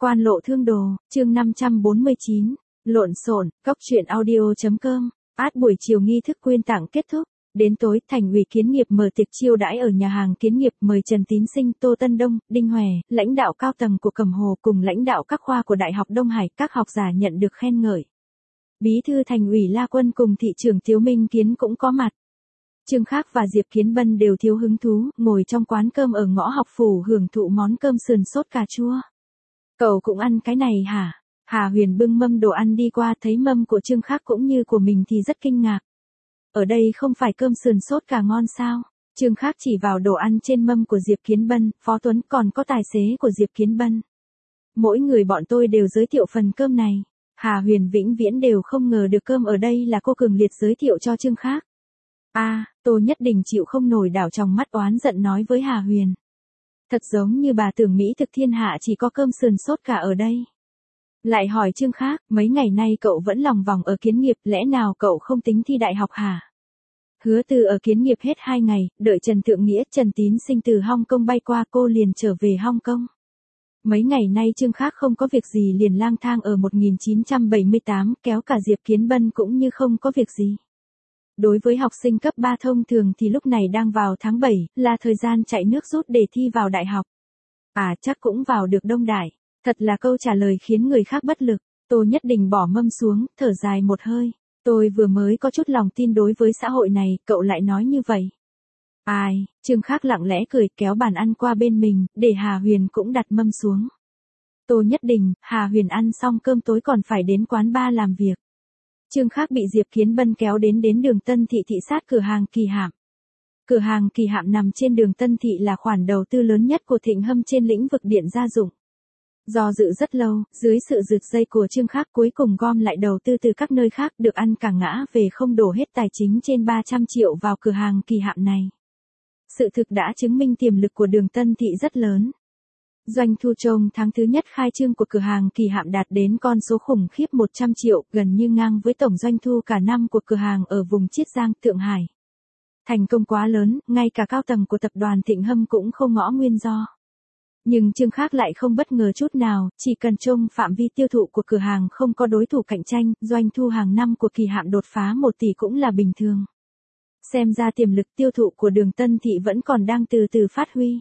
Quan lộ thương đồ, chương 549, lộn xộn, cóc truyện audio.com. Buổi chiều nghi thức quyên tặng kết thúc, đến tối Thành ủy Kiến Nghiệp mở tiệc chiêu đãi ở nhà hàng Kiến Nghiệp, mời Trần Tín Sinh, Tô Tân Đông, Đinh Hòe, lãnh đạo cao tầng của Cẩm Hồ cùng lãnh đạo các khoa của Đại học Đông Hải, các học giả nhận được khen ngợi. Bí thư Thành ủy La Quân cùng thị trưởng Tiếu Minh Kiến cũng có mặt. Trương Khác và Diệp Kiến Bân đều thiếu hứng thú, ngồi trong quán cơm ở ngõ Học Phủ hưởng thụ món cơm sườn sốt cà chua. Cậu cũng ăn cái này hả? Hà Huyền bưng mâm đồ ăn đi qua, thấy mâm của Trương Khác cũng như của mình thì rất kinh ngạc. Ở đây không phải cơm sườn sốt cà ngon sao? Trương Khác chỉ vào đồ ăn trên mâm của Diệp Kiến Bân, Phó Tuấn còn có tài xế của Diệp Kiến Bân. Mỗi người bọn tôi đều giới thiệu phần cơm này. Hà Huyền vĩnh viễn đều không ngờ được cơm ở đây là cô cường liệt giới thiệu cho Trương Khác. Tô Nhất Đình chịu không nổi, đảo trong mắt oán giận nói với Hà Huyền. Thật giống như bà tưởng mỹ thực thiên hạ chỉ có cơm sườn sốt cả ở đây. Lại hỏi Trương Khác, mấy ngày nay cậu vẫn lòng vòng ở Kiến Nghiệp, lẽ nào cậu không tính thi đại học hả? Hứa Từ ở Kiến Nghiệp hết 2 ngày, đợi Trần Thượng Nghĩa, Trần Tín Sinh từ Hong Kong bay qua, cô liền trở về Hong Kong. Mấy ngày nay Trương Khác không có việc gì liền lang thang ở 1978, kéo cả Diệp Kiến Bân cũng như không có việc gì. Đối với học sinh cấp 3 thông thường thì lúc này đang vào tháng 7, là thời gian chạy nước rút để thi vào đại học. Chắc cũng vào được Đông Đại. Thật là câu trả lời khiến người khác bất lực. Tô Nhất Đình bỏ mâm xuống, thở dài một hơi. Tôi vừa mới có chút lòng tin đối với xã hội này, cậu lại nói như vậy. Trương Khác lặng lẽ cười, kéo bàn ăn qua bên mình, để Hà Huyền cũng đặt mâm xuống. Tô Nhất Đình, Hà Huyền ăn xong cơm tối còn phải đến quán bar làm việc. Trương Khác bị Diệp Kiến Bân kéo đến đường Tân Thị thị sát cửa hàng Kỳ Hạm. Cửa hàng Kỳ Hạm nằm trên đường Tân Thị là khoản đầu tư lớn nhất của Thịnh Hâm trên lĩnh vực điện gia dụng. Do dự rất lâu, dưới sự rượt dây của Trương Khác cuối cùng gom lại đầu tư từ các nơi khác, được ăn cả ngã về không, đổ hết tài chính trên 300 triệu vào cửa hàng Kỳ Hạm này. Sự thực đã chứng minh tiềm lực của đường Tân Thị rất lớn. Doanh thu trong tháng thứ nhất khai trương của cửa hàng Kỳ Hạm đạt đến con số khủng khiếp 100 triệu, gần như ngang với tổng doanh thu cả năm của cửa hàng ở vùng Chiết Giang, Thượng Hải. Thành công quá lớn, ngay cả cao tầng của tập đoàn Thịnh Hâm cũng không ngõ nguyên do. Nhưng Trương Khác lại không bất ngờ chút nào, chỉ cần trong phạm vi tiêu thụ của cửa hàng không có đối thủ cạnh tranh, doanh thu hàng năm của Kỳ Hạm đột phá 1 tỷ cũng là bình thường. Xem ra tiềm lực tiêu thụ của đường Tân Thị vẫn còn đang từ từ phát huy.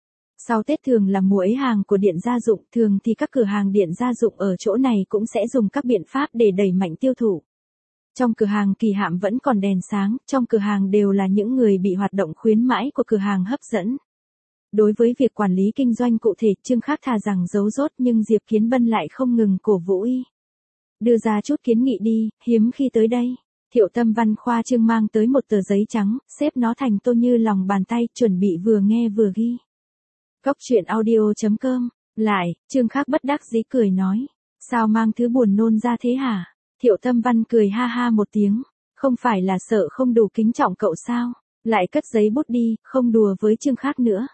Sau Tết thường là mùa ế hàng của điện gia dụng, thường thì các cửa hàng điện gia dụng ở chỗ này cũng sẽ dùng các biện pháp để đẩy mạnh tiêu thụ. Trong cửa hàng Kỳ Hạm vẫn còn đèn sáng, trong cửa hàng đều là những người bị hoạt động khuyến mãi của cửa hàng hấp dẫn. Đối với việc quản lý kinh doanh cụ thể, Trương Khác thà rằng giấu rốt, nhưng Diệp Kiến Bân lại không ngừng cổ vũ y. Đưa ra chút kiến nghị đi, hiếm khi tới đây. Thiệu Tâm Văn khoa trương mang tới một tờ giấy trắng, xếp nó thành tô như lòng bàn tay, chuẩn bị vừa nghe vừa ghi. Cóc truyện audio.com. Lại, Trương Khác bất đắc dĩ cười nói. Sao mang thứ buồn nôn ra thế hả? Thiệu Tâm Văn cười ha ha một tiếng. Không phải là sợ không đủ kính trọng cậu sao? Lại cất giấy bút đi, không đùa với Trương Khác nữa.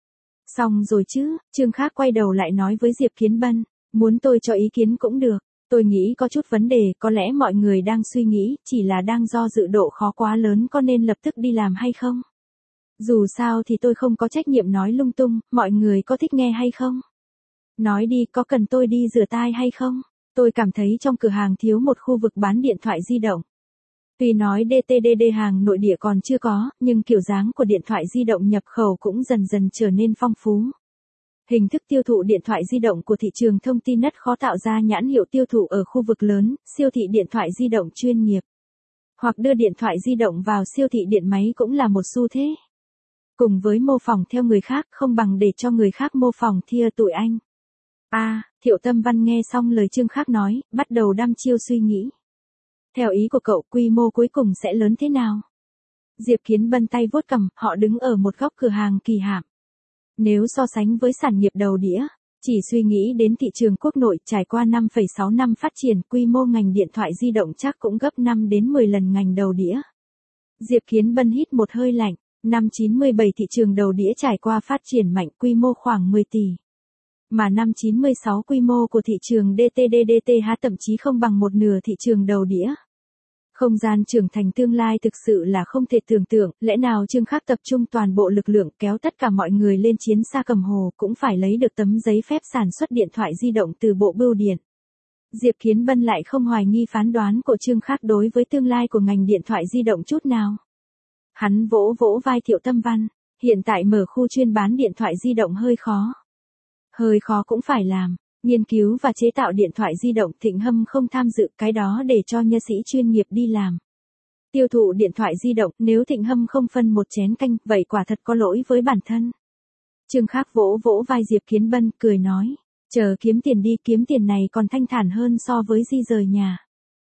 Xong rồi chứ, Trương Khác quay đầu lại nói với Diệp Kiến Bân. Muốn tôi cho ý kiến cũng được. Tôi nghĩ có chút vấn đề, có lẽ mọi người đang suy nghĩ, chỉ là đang do dự độ khó quá lớn, có nên lập tức đi làm hay không? Dù sao thì tôi không có trách nhiệm nói lung tung, mọi người có thích nghe hay không? Nói đi, có cần tôi đi rửa tai hay không? Tôi cảm thấy trong cửa hàng thiếu một khu vực bán điện thoại di động. Tuy nói DTDD hàng nội địa còn chưa có, nhưng kiểu dáng của điện thoại di động nhập khẩu cũng dần dần trở nên phong phú. Hình thức tiêu thụ điện thoại di động của thị trường thông tin rất khó tạo ra nhãn hiệu tiêu thụ ở khu vực lớn, siêu thị điện thoại di động chuyên nghiệp. Hoặc đưa điện thoại di động vào siêu thị điện máy cũng là một xu thế. Cùng với mô phỏng theo người khác, không bằng để cho người khác mô phỏng theo tụi anh. Thiệu Tâm Văn nghe xong lời Trương Khác nói, bắt đầu đăm chiêu suy nghĩ. Theo ý của cậu, quy mô cuối cùng sẽ lớn thế nào? Diệp Kiến Bân tay vuốt cằm, họ đứng ở một góc cửa hàng Kỳ Hạm. Nếu so sánh với sản nghiệp đầu đĩa, chỉ suy nghĩ đến thị trường quốc nội, trải qua 5,6 năm phát triển, quy mô ngành điện thoại di động chắc cũng gấp 5 đến 10 lần ngành đầu đĩa. Diệp Kiến Bân hít một hơi lạnh. Năm 97 thị trường đầu đĩa trải qua phát triển mạnh, quy mô khoảng 10 tỷ. Mà năm 96 quy mô của thị trường DTDDTH thậm chí không bằng một nửa thị trường đầu đĩa. Không gian trưởng thành tương lai thực sự là không thể tưởng tượng, lẽ nào Trương Khắc tập trung toàn bộ lực lượng kéo tất cả mọi người lên chiến xa Cầm Hồ cũng phải lấy được tấm giấy phép sản xuất điện thoại di động từ Bộ Bưu điện. Diệp Kiến Bân lại không hoài nghi phán đoán của Trương Khắc đối với tương lai của ngành điện thoại di động chút nào. Hắn vỗ vỗ vai Thiệu Tâm Văn, hiện tại mở khu chuyên bán điện thoại di động hơi khó. Hơi khó cũng phải làm. Nghiên cứu và chế tạo điện thoại di động Thịnh Hâm không tham dự, cái đó để cho nhân sĩ chuyên nghiệp đi làm. Tiêu thụ điện thoại di động, nếu Thịnh Hâm không phân một chén canh, vậy quả thật có lỗi với bản thân. Trương Khắc vỗ vỗ vai Diệp Kiến Bân, cười nói, chờ kiếm tiền đi, kiếm tiền này còn thanh thản hơn so với di rời nhà.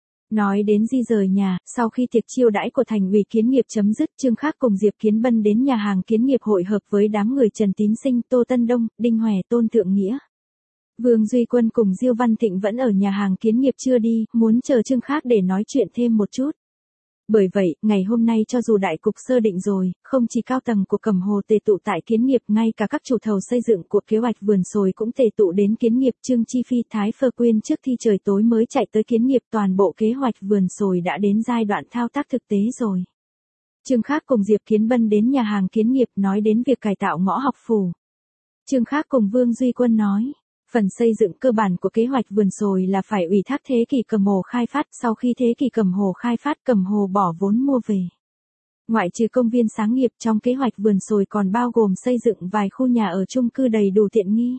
Nói đến di rời nhà, sau khi tiệc chiêu đãi của thành ủy Kiến nghiệp chấm dứt, Trương Khắc cùng Diệp Kiến Bân đến nhà hàng Kiến nghiệp hội hợp với đám người Trần Tín Sinh, Tô Tân Đông, Đinh Hòe, Tôn Thượng Nghĩa. Vương Duy Quân cùng Diêu Văn Thịnh vẫn ở nhà hàng Kiến nghiệp chưa đi, muốn chờ Trương Khắc để nói chuyện thêm một chút. Bởi vậy, ngày hôm nay cho dù đại cục sơ định rồi, không chỉ cao tầng của Cầm Hồ tề tụ tại Kiến nghiệp, ngay cả các chủ thầu xây dựng của kế hoạch vườn sồi cũng tề tụ đến Kiến nghiệp. Trương Chi Phi Thái Phơ Quyên trước khi trời tối mới chạy tới Kiến nghiệp, toàn bộ kế hoạch vườn sồi đã đến giai đoạn thao tác thực tế rồi. Trương Khắc cùng Diệp Kiến Bân đến nhà hàng Kiến nghiệp nói đến việc cải tạo ngõ học phủ. Trương Khắc cùng Vương Duy Quân nói, phần xây dựng cơ bản của kế hoạch vườn sồi là phải ủy thác Thế Kỷ Cầm Hồ khai phát, sau khi Thế Kỷ Cầm Hồ khai phát, Cầm Hồ bỏ vốn mua về. Ngoại trừ công viên sáng nghiệp, trong kế hoạch vườn sồi còn bao gồm xây dựng vài khu nhà ở chung cư đầy đủ tiện nghi.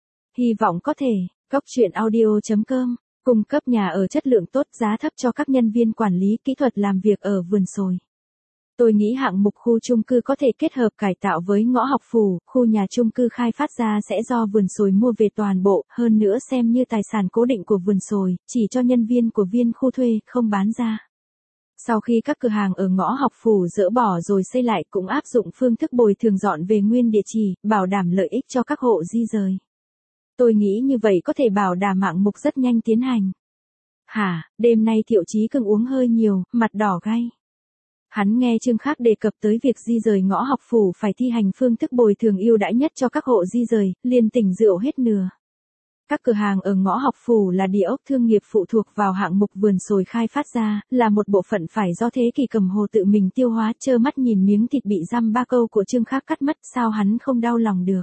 Hy vọng có thể, Goctruyện.audio.com, cung cấp nhà ở chất lượng tốt, giá thấp cho các nhân viên quản lý kỹ thuật làm việc ở vườn sồi. Tôi nghĩ hạng mục khu chung cư có thể kết hợp cải tạo với ngõ học phủ, khu nhà chung cư khai phát ra sẽ do vườn sồi mua về toàn bộ, hơn nữa xem như tài sản cố định của vườn sồi, chỉ cho nhân viên của viên khu thuê, không bán ra. Sau khi các cửa hàng ở ngõ học phủ dỡ bỏ rồi xây lại cũng áp dụng phương thức bồi thường dọn về nguyên địa chỉ, bảo đảm lợi ích cho các hộ di rời. Tôi nghĩ như vậy có thể bảo đảm hạng mục rất nhanh tiến hành. Hả, đêm nay Thiệu Chí Cương uống hơi nhiều, mặt đỏ gay. Hắn nghe Trương Khắc đề cập tới việc di rời ngõ học phủ phải thi hành phương thức bồi thường ưu đãi nhất cho các hộ di rời, liền tỉnh rượu hết nửa. Các cửa hàng ở ngõ học phủ là địa ốc thương nghiệp phụ thuộc vào hạng mục vườn sồi khai phát ra, là một bộ phận phải do Thế Kỷ Cầm Hồ tự mình tiêu hóa, trơ mắt nhìn miếng thịt bị dăm ba câu của Trương Khắc cắt mất, sao hắn không đau lòng được.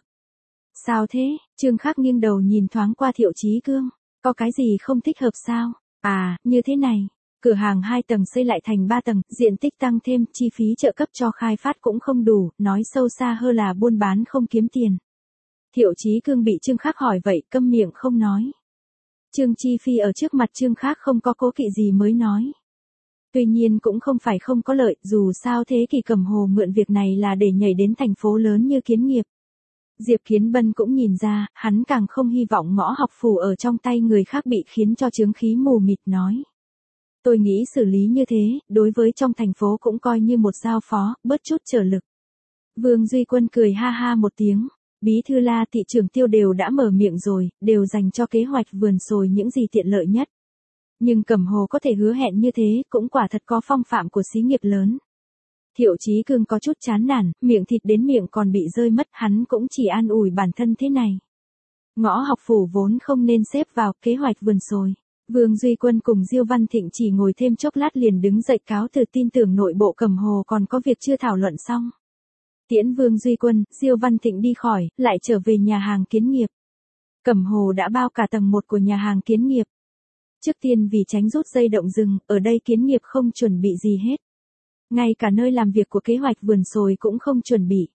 Sao thế? Trương Khắc nghiêng đầu nhìn thoáng qua Thiệu Chí Cương, có cái gì không thích hợp sao? À, như thế này. Cửa hàng 2 tầng xây lại thành 3 tầng, diện tích tăng thêm, chi phí trợ cấp cho khai phát cũng không đủ, nói sâu xa hơn là buôn bán không kiếm tiền. Thiệu Chí Cương bị Trương Khắc hỏi vậy, câm miệng không nói. Trương Chi Phi ở trước mặt Trương Khắc không có cố kỵ gì mới nói. Tuy nhiên cũng không phải không có lợi, dù sao Thế Kỷ Cầm Hồ mượn việc này là để nhảy đến thành phố lớn như Kiến nghiệp. Diệp Kiến Bân cũng nhìn ra, hắn càng không hy vọng ngõ học phủ ở trong tay người khác bị khiến cho chướng khí mù mịt nói. Tôi nghĩ xử lý như thế, đối với trong thành phố cũng coi như một giao phó, bớt chút trở lực. Vương Duy Quân cười ha ha một tiếng, bí thư La thị trưởng Tiêu đều đã mở miệng rồi, đều dành cho kế hoạch vườn sồi những gì tiện lợi nhất. Nhưng Cầm Hồ có thể hứa hẹn như thế, cũng quả thật có phong phạm của xí nghiệp lớn. Thiệu Chí Cương có chút chán nản, miệng thịt đến miệng còn bị rơi mất, hắn cũng chỉ an ủi bản thân thế này. Ngõ học phủ vốn không nên xếp vào kế hoạch vườn sồi. Vương Duy Quân cùng Diêu Văn Thịnh chỉ ngồi thêm chốc lát liền đứng dậy cáo từ, tin tưởng nội bộ Cầm Hồ còn có việc chưa thảo luận xong. Tiễn Vương Duy Quân, Diêu Văn Thịnh đi khỏi, lại trở về nhà hàng Kiến nghiệp. Cầm Hồ đã bao cả tầng 1 của nhà hàng Kiến nghiệp. Trước tiên vì tránh rút dây động rừng, ở đây Kiến nghiệp không chuẩn bị gì hết. Ngay cả nơi làm việc của kế hoạch vườn sồi cũng không chuẩn bị.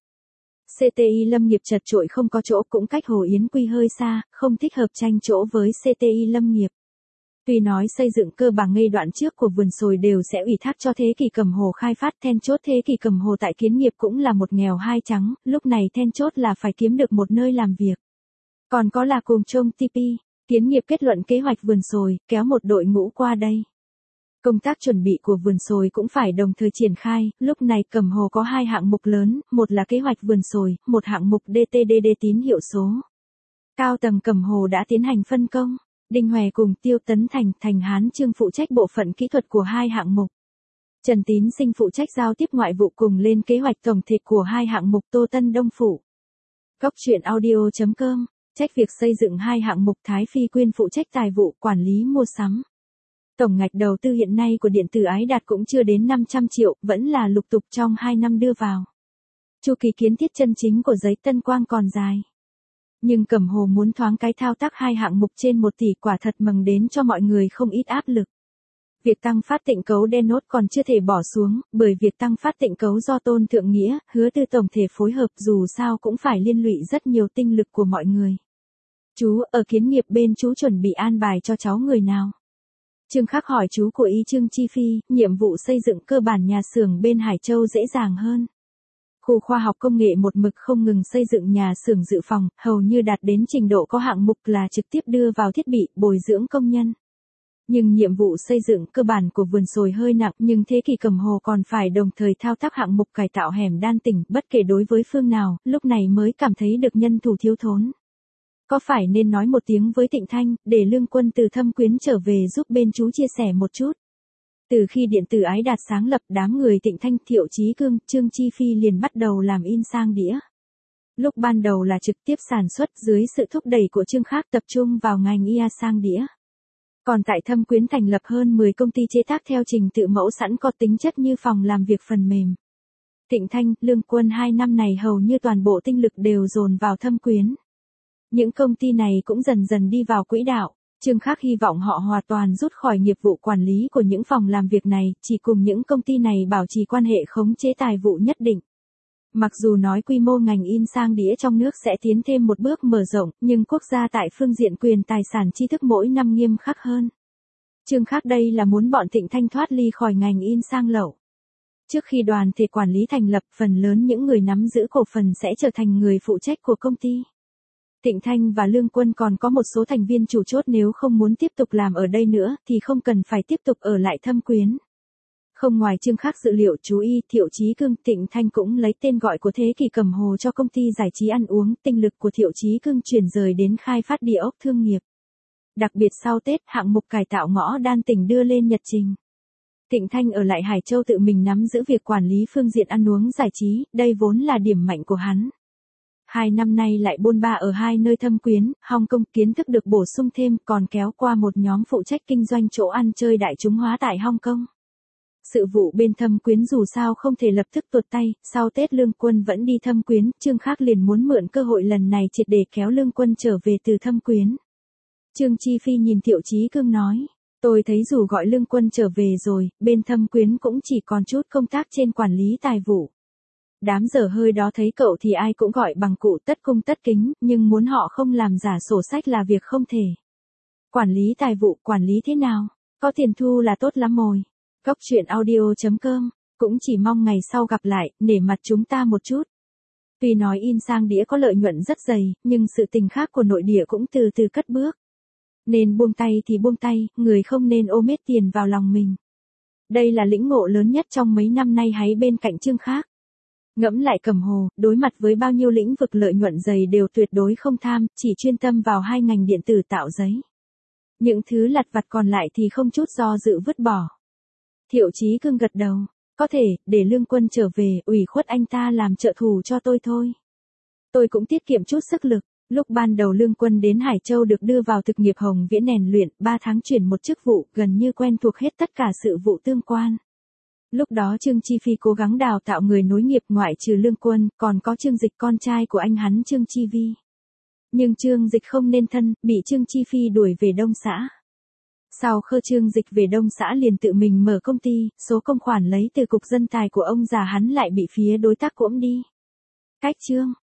CTI Lâm nghiệp chật chội không có chỗ, cũng cách Hồ Yến Quy hơi xa, không thích hợp tranh chỗ với CTI Lâm nghiệp. Tuy nói xây dựng cơ bản ngay đoạn trước của vườn sồi đều sẽ ủy thác cho Thế Kỷ Cầm Hồ khai phát, then chốt Thế Kỷ Cầm Hồ tại Kiến nghiệp cũng là một nghèo hai trắng, lúc này then chốt là phải kiếm được một nơi làm việc. Còn có là cùng trông TP, Kiến nghiệp kết luận kế hoạch vườn sồi, kéo một đội ngũ qua đây. Công tác chuẩn bị của vườn sồi cũng phải đồng thời triển khai, lúc này Cầm Hồ có 2 hạng mục lớn, một là kế hoạch vườn sồi, một hạng mục DTDD tín hiệu số. Cao tầng Cầm Hồ đã tiến hành phân công. Đinh Hòe cùng Tiêu Tấn Thành, Thành Hán Trương phụ trách bộ phận kỹ thuật của 2 hạng mục. Trần Tín Sinh phụ trách giao tiếp ngoại vụ cùng lên kế hoạch tổng thể của 2 hạng mục. Tô Tân Đông phụ. Goctruyện.audio.com, trách việc xây dựng 2 hạng mục. Thái Phi Quyên phụ trách tài vụ, quản lý mua sắm. Tổng ngạch đầu tư hiện nay của điện tử Ái Đạt cũng chưa đến 500 triệu, vẫn là lục tục trong 2 năm đưa vào. Chu kỳ kiến thiết chân chính của giấy Tân Quang còn dài. Nhưng Cẩm Hồ muốn thoáng cái thao tác 2 hạng mục trên 1 tỷ quả thật mừng đến cho mọi người không ít áp lực. Việc tăng phát tịnh cấu đen nốt còn chưa thể bỏ xuống, bởi việc tăng phát tịnh cấu do Tôn Thượng Nghĩa, Hứa Tư tổng thể phối hợp dù sao cũng phải liên lụy rất nhiều tinh lực của mọi người. Chú, ở kiến nghiệp bên chú chuẩn bị an bài cho cháu người nào? Trương Khắc hỏi chú của Y Trương Chi Phi, nhiệm vụ xây dựng cơ bản nhà xưởng bên Hải Châu dễ dàng hơn. Khu khoa học công nghệ một mực không ngừng xây dựng nhà xưởng dự phòng, hầu như đạt đến trình độ có hạng mục là trực tiếp đưa vào thiết bị, bồi dưỡng công nhân. Nhưng nhiệm vụ xây dựng cơ bản của vườn sồi hơi nặng, nhưng thế kỷ Cẩm Hồ còn phải đồng thời thao tác hạng mục cải tạo hẻm đan tỉnh, bất kể đối với phương nào, lúc này mới cảm thấy được nhân thủ thiếu thốn. Có phải nên nói một tiếng với Tịnh Thanh, để Lương Quân từ Thâm Quyến trở về giúp bên chú chia sẻ một chút. Từ khi điện tử Ái Đạt sáng lập, đám người Tịnh Thanh, Thiệu Chí Cương, Trương Chi Phi liền bắt đầu làm in sang đĩa. Lúc ban đầu là trực tiếp sản xuất, dưới sự thúc đẩy của Trương Khắc tập trung vào ngành ia sang đĩa. Còn tại Thâm Quyến thành lập hơn 10 công ty chế tác theo trình tự mẫu sẵn có tính chất như phòng làm việc phần mềm. Tịnh Thanh, Lương Quân 2 năm này hầu như toàn bộ tinh lực đều dồn vào Thâm Quyến. Những công ty này cũng dần dần đi vào quỹ đạo. Trương Khắc hy vọng họ hoàn toàn rút khỏi nghiệp vụ quản lý của những phòng làm việc này, chỉ cùng những công ty này bảo trì quan hệ khống chế tài vụ nhất định. Mặc dù nói quy mô ngành in sang đĩa trong nước sẽ tiến thêm một bước mở rộng, nhưng quốc gia tại phương diện quyền tài sản tri thức mỗi năm nghiêm khắc hơn. Trương Khắc đây là muốn bọn Tịnh Thanh thoát ly khỏi ngành in sang lậu. Trước khi đoàn thể quản lý thành lập, phần lớn những người nắm giữ cổ phần sẽ trở thành người phụ trách của công ty. Tịnh Thanh và Lương Quân còn có một số thành viên chủ chốt nếu không muốn tiếp tục làm ở đây nữa thì không cần phải tiếp tục ở lại Thâm Quyến. Không ngoài Trương Khắc dự liệu chú ý, Thiệu Chí Cương, Tịnh Thanh cũng lấy tên gọi của thế kỷ Cẩm Hồ cho công ty giải trí ăn uống, tinh lực của Thiệu Chí Cương chuyển rời đến khai phát địa ốc thương nghiệp. Đặc biệt sau Tết, hạng mục cải tạo ngõ đan tỉnh đưa lên nhật trình. Tịnh Thanh ở lại Hải Châu tự mình nắm giữ việc quản lý phương diện ăn uống giải trí, đây vốn là điểm mạnh của hắn. 2 năm nay lại bôn ba ở 2 nơi Thâm Quyến, Hong Kong, kiến thức được bổ sung thêm, còn kéo qua một nhóm phụ trách kinh doanh chỗ ăn chơi đại chúng hóa tại Hong Kong. Sự vụ bên Thâm Quyến dù sao không thể lập tức tuột tay, sau Tết Lương Quân vẫn đi Thâm Quyến, Trương Khắc liền muốn mượn cơ hội lần này triệt để kéo Lương Quân trở về từ Thâm Quyến. Trương Chi Phi nhìn Thiệu Chí Cương nói, tôi thấy dù gọi Lương Quân trở về rồi, bên Thâm Quyến cũng chỉ còn chút công tác trên quản lý tài vụ. Đám dở hơi đó thấy cậu thì ai cũng gọi bằng cụ tất cung tất kính, nhưng muốn họ không làm giả sổ sách là việc không thể. Quản lý tài vụ, quản lý thế nào? Có tiền thu là tốt lắm rồi. Góc chuyện audio.com, cũng chỉ mong ngày sau gặp lại, nể mặt chúng ta một chút. Tuy nói in sang đĩa có lợi nhuận rất dày, nhưng sự tình khác của nội địa cũng từ từ cất bước. Nên buông tay thì buông tay, người không nên ôm hết tiền vào lòng mình. Đây là lĩnh ngộ lớn nhất trong mấy năm nay hay bên cạnh Trương Khắc. Ngẫm lại Cẩm Hồ, đối mặt với bao nhiêu lĩnh vực lợi nhuận dày đều tuyệt đối không tham, chỉ chuyên tâm vào 2 ngành điện tử tạo giấy. Những thứ lặt vặt còn lại thì không chút do dự vứt bỏ. Thiệu Chí Cương gật đầu, có thể, để Lương Quân trở về, ủy khuất anh ta làm trợ thủ cho tôi thôi. Tôi cũng tiết kiệm chút sức lực, lúc ban đầu Lương Quân đến Hải Châu được đưa vào thực nghiệp Hồng Viễn rèn luyện, 3 tháng chuyển một chức vụ, gần như quen thuộc hết tất cả sự vụ tương quan. Lúc đó Trương Chi Phi cố gắng đào tạo người nối nghiệp ngoại trừ Lương Quân, còn có Trương Dịch con trai của anh hắn Trương Chi Vi. Nhưng Trương Dịch không nên thân, bị Trương Chi Phi đuổi về Đông xã. Sau khi Trương Dịch về Đông xã liền tự mình mở công ty, số công khoản lấy từ cục dân tài của ông già hắn lại bị phía đối tác cuỗm đi. Cách Trương